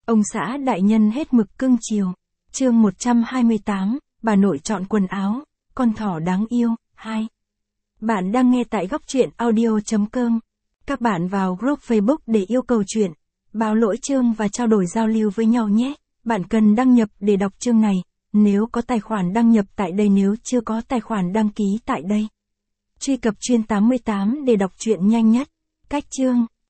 Ông xã đại nhân hết mực cưng chiều. Chương 128, bà nội chọn quần áo, con thỏ đáng yêu, 2. Bạn đang nghe tại góc truyện audio.com. Các bạn vào group Facebook để yêu cầu truyện, báo lỗi chương và trao đổi giao lưu với nhau nhé. Bạn cần đăng nhập để đọc chương này, nếu có tài khoản đăng nhập tại đây, nếu chưa có tài khoản đăng ký tại đây. Truy cập chuyên 88 để đọc truyện nhanh nhất. Cách chương